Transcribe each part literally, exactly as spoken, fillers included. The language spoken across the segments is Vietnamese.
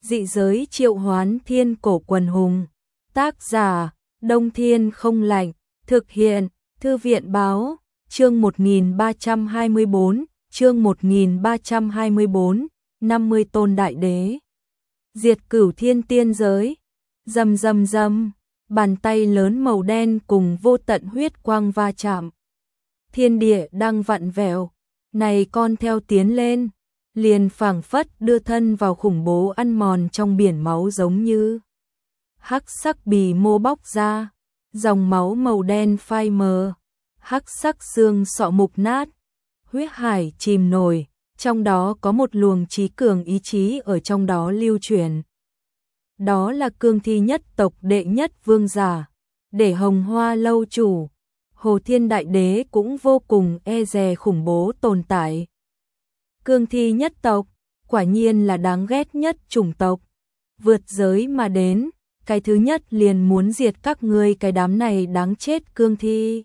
Dị giới triệu hoán thiên cổ quần hùng. Tác giả, Đông Thiên Không Lạnh. Thực hiện, Thư viện Báo. Chương một nghìn ba trăm hai mươi bốn, chương một nghìn ba trăm hai mươi bốn, năm mươi tôn đại đế. Diệt cửu thiên tiên giới. Rầm rầm rầm, bàn tay lớn màu đen cùng vô tận huyết quang va chạm. Thiên địa đang vặn vẹo, này con theo tiến lên, liền phảng phất đưa thân vào khủng bố ăn mòn trong biển máu, giống như hắc sắc bì mô bóc ra, dòng máu màu đen phai mờ, hắc sắc xương sọ mục nát, huyết hải chìm nổi, trong đó có một luồng trí cường ý chí ở trong đó lưu truyền. Đó là cương thi nhất tộc đệ nhất vương giả, để Hồng Hoa lâu chủ, Hồ Thiên Đại Đế cũng vô cùng e dè khủng bố tồn tại. Cương thi nhất tộc, quả nhiên là đáng ghét nhất chủng tộc. Vượt giới mà đến, cái thứ nhất liền muốn diệt các ngươi cái đám này đáng chết cương thi.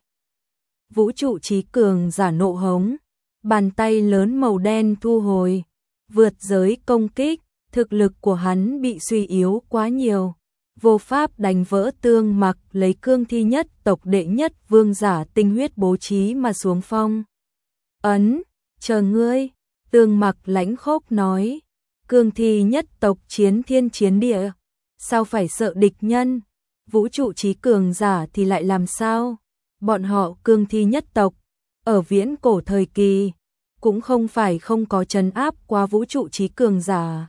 Vũ trụ trí cường giả nộ hống, bàn tay lớn màu đen thu hồi, vượt giới công kích, thực lực của hắn bị suy yếu quá nhiều, vô pháp đánh vỡ tương mặc lấy cương thi nhất tộc đệ nhất vương giả tinh huyết bố trí mà xuống phong ấn. Chờ ngươi, tương mặc lãnh khốc nói, cương thi nhất tộc chiến thiên chiến địa, sao phải sợ địch nhân, vũ trụ trí cường giả thì lại làm sao? Bọn họ cương thi nhất tộc, ở viễn cổ thời kỳ, cũng không phải không có trấn áp qua vũ trụ trí cường giả.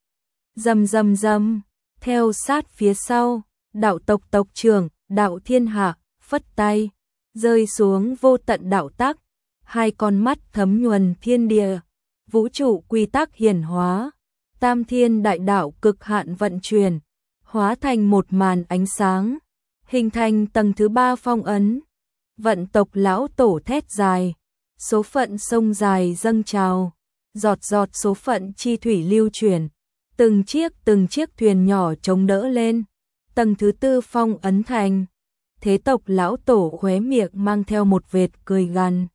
Rầm rầm rầm, theo sát phía sau, đạo tộc tộc trưởng, đạo thiên hạ, phất tay, rơi xuống vô tận đạo tắc, hai con mắt thấm nhuần thiên địa, vũ trụ quy tắc hiển hóa, tam thiên đại đạo cực hạn vận chuyển, hóa thành một màn ánh sáng, hình thành tầng thứ ba phong ấn. Vận tộc lão tổ thét dài, số phận sông dài dâng trào, giọt giọt số phận chi thủy lưu chuyển, từng chiếc từng chiếc thuyền nhỏ chống đỡ lên, tầng thứ tư phong ấn thành. Thế tộc lão tổ khóe miệng mang theo một vệt cười gằn.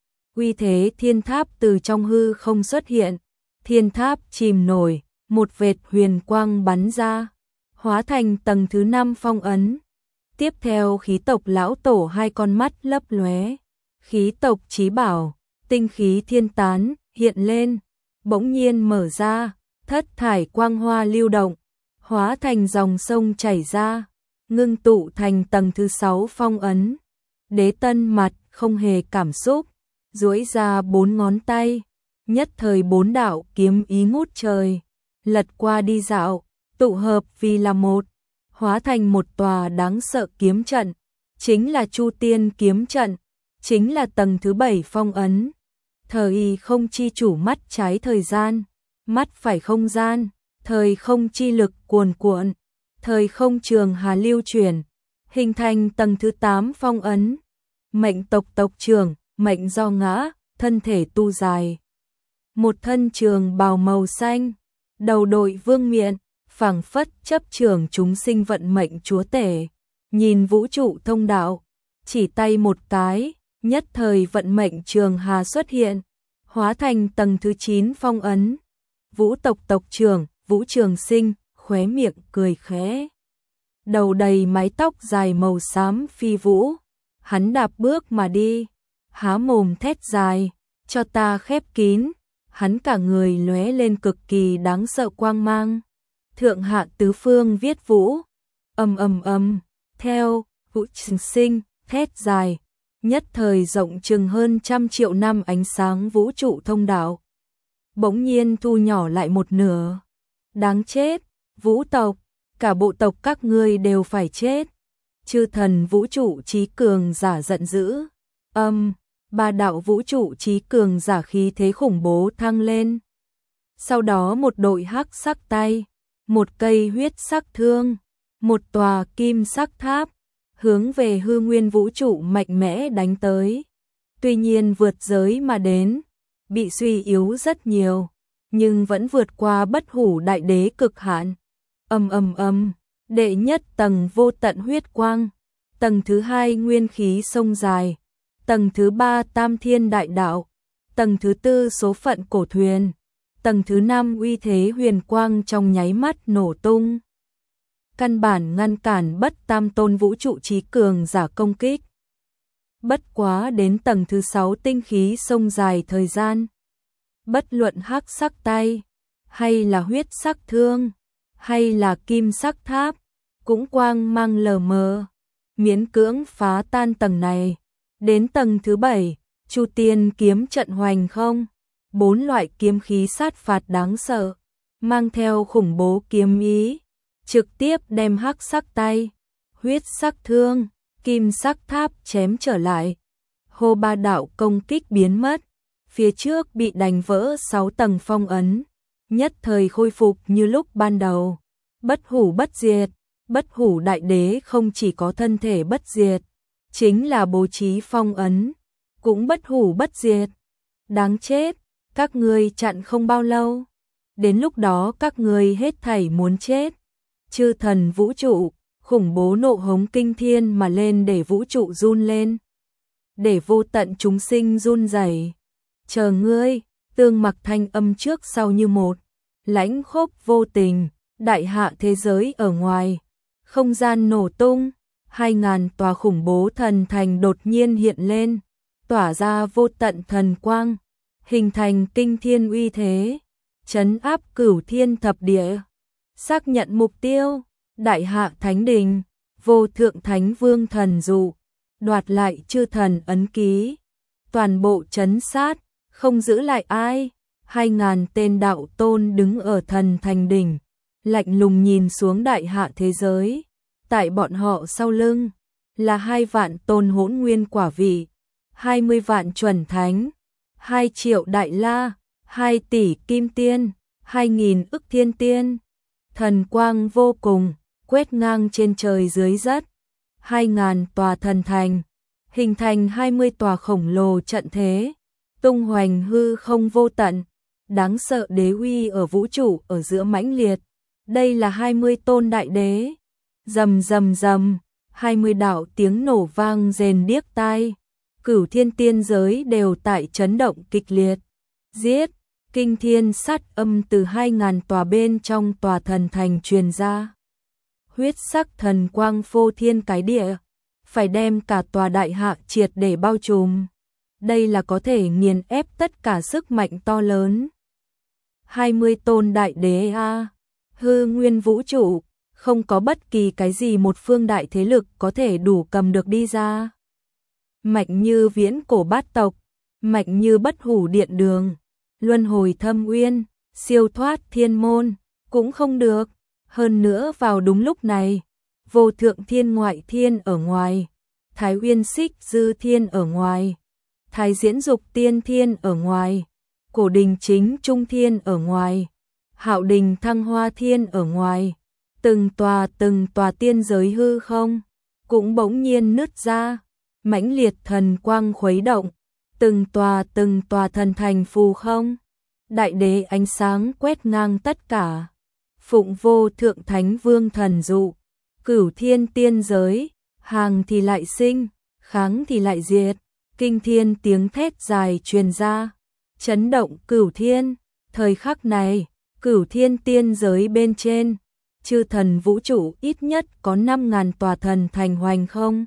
Uy thế thiên tháp từ trong hư không xuất hiện, thiên tháp chìm nổi, một vệt huyền quang bắn ra, hóa thành tầng thứ năm phong ấn. Tiếp theo khí tộc lão tổ hai con mắt lấp lóe, khí tộc chí bảo, tinh khí thiên tán, hiện lên, bỗng nhiên mở ra, thất thải quang hoa lưu động, hóa thành dòng sông chảy ra, ngưng tụ thành tầng thứ sáu phong ấn. Đế Tân mặt không hề cảm xúc, duỗi ra bốn ngón tay, nhất thời bốn đạo kiếm ý ngút trời, lật qua đi dạo, tụ hợp vì là một, hóa thành một tòa đáng sợ kiếm trận, chính là Chu Tiên kiếm trận, chính là tầng thứ bảy phong ấn. Thời không chi chủ mắt trái thời gian, mắt phải không gian, thời không chi lực cuồn cuộn, thời không trường hà lưu chuyển, hình thành tầng thứ tám phong ấn. Mệnh tộc tộc trưởng, mệnh do ngã, thân thể tu dài, một thân trường bào màu xanh, đầu đội vương miện, phảng phất chấp trường chúng sinh vận mệnh chúa tể, nhìn vũ trụ thông đạo, chỉ tay một cái, nhất thời vận mệnh trường hà xuất hiện, hóa thành tầng thứ chín phong ấn. Vũ tộc tộc trưởng, Vũ Trường Sinh, khóe miệng cười khẽ. Đầu đầy mái tóc dài màu xám phi vũ, hắn đạp bước mà đi, há mồm thét dài, cho ta khép kín, hắn cả người lóe lên cực kỳ đáng sợ quang mang. Thượng hạ tứ phương viết vũ, ầm ầm ầm, theo Vũ Trường Sinh thét dài, nhất thời rộng chừng hơn trăm triệu năm ánh sáng vũ trụ thông đạo, bỗng nhiên thu nhỏ lại một nửa. Đáng chết, vũ tộc, cả bộ tộc các ngươi đều phải chết. Chư thần vũ trụ trí cường giả giận dữ, âm, ba đạo vũ trụ trí cường giả khí thế khủng bố thăng lên. Sau đó một đội hắc sắc tay, một cây huyết sắc thương, một tòa kim sắc tháp, hướng về hư nguyên vũ trụ mạnh mẽ đánh tới. Tuy nhiên vượt giới mà đến, bị suy yếu rất nhiều, nhưng vẫn vượt qua bất hủ đại đế cực hạn. Ầm ầm ầm, đệ nhất tầng vô tận huyết quang, tầng thứ hai nguyên khí sông dài, tầng thứ ba tam thiên đại đạo, tầng thứ tư số phận cổ thuyền, tầng thứ năm uy thế huyền quang trong nháy mắt nổ tung. Căn bản ngăn cản bất tam tôn vũ trụ trí cường giả công kích. Bất quá đến tầng thứ sáu tinh khí sông dài thời gian. Bất luận hắc sắc tay, hay là huyết sắc thương, hay là kim sắc tháp, cũng quang mang lờ mờ, miễn cưỡng phá tan tầng này. Đến tầng thứ bảy, Chu Tiên kiếm trận hoành không, bốn loại kiếm khí sát phạt đáng sợ, mang theo khủng bố kiếm ý, trực tiếp đem hắc sắc tay, huyết sắc thương, kim sắc tháp chém trở lại. Hô ba đạo công kích biến mất, phía trước bị đánh vỡ sáu tầng phong ấn, nhất thời khôi phục như lúc ban đầu. Bất hủ bất diệt, bất hủ đại đế không chỉ có thân thể bất diệt, chính là bố trí phong ấn, cũng bất hủ bất diệt. Đáng chết, các ngươi chặn không bao lâu, đến lúc đó các ngươi hết thảy muốn chết. Chư thần vũ trụ, khủng bố nộ hống kinh thiên mà lên để vũ trụ run lên, để vô tận chúng sinh run rẩy. Chờ ngươi, Tương Mặc thanh âm trước sau như một, lãnh khốc vô tình. Đại hạ thế giới ở ngoài, không gian nổ tung, hai ngàn tòa khủng bố thần thành đột nhiên hiện lên, tỏa ra vô tận thần quang, hình thành kinh thiên uy thế, trấn áp cửu thiên thập địa. Xác nhận mục tiêu, Đại hạ thánh đình, vô thượng thánh vương thần dụ, đoạt lại chư thần ấn ký, toàn bộ trấn sát, không giữ lại ai. Hai ngàn tên đạo tôn đứng ở thần thành đỉnh, lạnh lùng nhìn xuống đại hạ thế giới. Tại bọn họ sau lưng là hai vạn tôn hỗn nguyên quả vị, hai mươi vạn chuẩn thánh, hai triệu đại la, hai tỷ kim tiên, hai nghìn ức thiên tiên. Thần quang vô cùng, quét ngang trên trời dưới đất. Hai ngàn tòa thần thành, hình thành hai mươi tòa khổng lồ trận thế, tung hoành hư không vô tận. Đáng sợ đế uy ở vũ trụ ở giữa mãnh liệt. Đây là hai mươi tôn đại đế. Rầm rầm rầm, hai mươi đạo tiếng nổ vang rền điếc tai. Cửu thiên tiên giới đều tại chấn động kịch liệt. Giết, kinh thiên sát âm từ hai ngàn tòa bên trong tòa thần thành truyền ra. Huyết sắc thần quang phô thiên cái địa, phải đem cả tòa đại hạ triệt để bao trùm. Đây là có thể nghiền ép tất cả sức mạnh to lớn. hai mươi tôn đại đế a, hư nguyên vũ trụ, không có bất kỳ cái gì một phương đại thế lực có thể đủ cầm được đi ra. Mạnh như viễn cổ bát tộc, mạnh như bất hủ điện đường, luân hồi thâm uyên, siêu thoát thiên môn, cũng không được. Hơn nữa vào đúng lúc này, vô thượng thiên ngoại thiên ở ngoài, thái uyên xích dư thiên ở ngoài, thái diễn dục tiên thiên ở ngoài, cổ đình chính trung thiên ở ngoài, hạo đình thăng hoa thiên ở ngoài, từng tòa từng tòa tiên giới hư không, cũng bỗng nhiên nứt ra, mãnh liệt thần quang khuấy động, từng tòa từng tòa thần thành phù không, đại đế ánh sáng quét ngang tất cả. Phụng vô thượng thánh vương thần dụ, cửu thiên tiên giới, hàng thì lại sinh, kháng thì lại diệt, kinh thiên tiếng thét dài truyền ra, chấn động cửu thiên. Thời khắc này, cửu thiên tiên giới bên trên, chư thần vũ trụ ít nhất có năm ngàn tòa thần thành hoành không.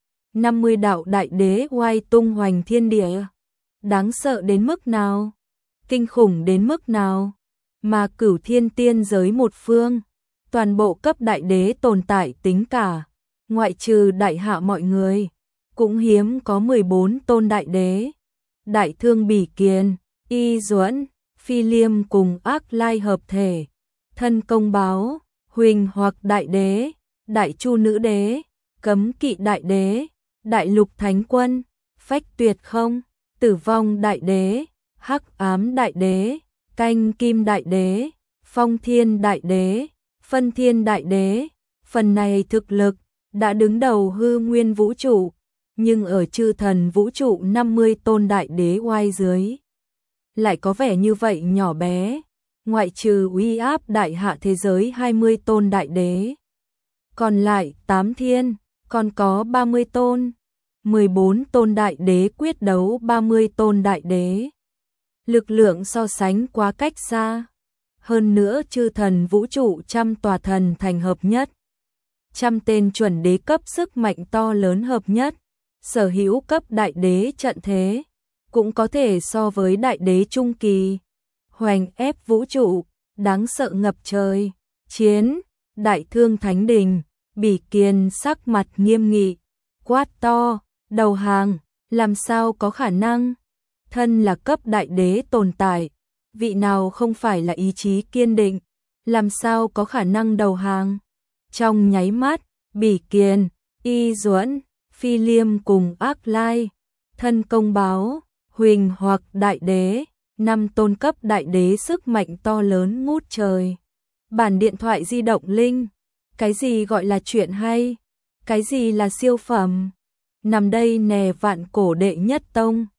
năm mươi đạo đại đế oai tung hoành thiên địa. Đáng sợ đến mức nào? Kinh khủng đến mức nào? Mà cửu thiên tiên giới một phương, toàn bộ cấp đại đế tồn tại tính cả, ngoại trừ đại hạ mọi người, cũng hiếm có mười bốn tôn đại đế. Đại thương bỉ kiền, y duẫn, phi liêm cùng ác lai hợp thể, thân công báo, huỳnh hoặc đại đế, đại chu nữ đế, cấm kỵ đại đế, đại lục thánh quân, phách tuyệt không, tử vong đại đế, hắc ám đại đế, canh kim đại đế, phong thiên đại đế, phân thiên đại đế. Phần này thực lực đã đứng đầu hư nguyên vũ trụ, nhưng ở chư thần vũ trụ năm mươi tôn đại đế oai dưới, lại có vẻ như vậy nhỏ bé, ngoại trừ uy áp đại hạ thế giới hai mươi tôn đại đế. Còn lại tám thiên, còn có ba mươi tôn, mười bốn tôn đại đế quyết đấu ba mươi tôn đại đế. lực lượng so sánh quá cách xa. Hơn nữa chư thần vũ trụ trăm tòa thần thành hợp nhất. Trăm tên chuẩn đế cấp sức mạnh to lớn hợp nhất, sở hữu cấp đại đế trận thế, cũng có thể so với đại đế trung kỳ. Hoành ép vũ trụ, đáng sợ ngập trời, chiến, đại thương thánh đình, Bỉ Kiên sắc mặt nghiêm nghị, quát to, đầu hàng, làm sao có khả năng, thân là cấp đại đế tồn tại, vị nào không phải là ý chí kiên định, làm sao có khả năng đầu hàng. Trong nháy mắt, Bỉ Kiên, Y Duẫn, Phi Liêm cùng Ác Lai, thân công báo, Huỳnh hoặc đại đế, năm tôn cấp đại đế sức mạnh to lớn ngút trời. Bản điện thoại di động linh, cái gì gọi là chuyện hay, cái gì là siêu phẩm, nằm đây nè vạn cổ đệ nhất tông.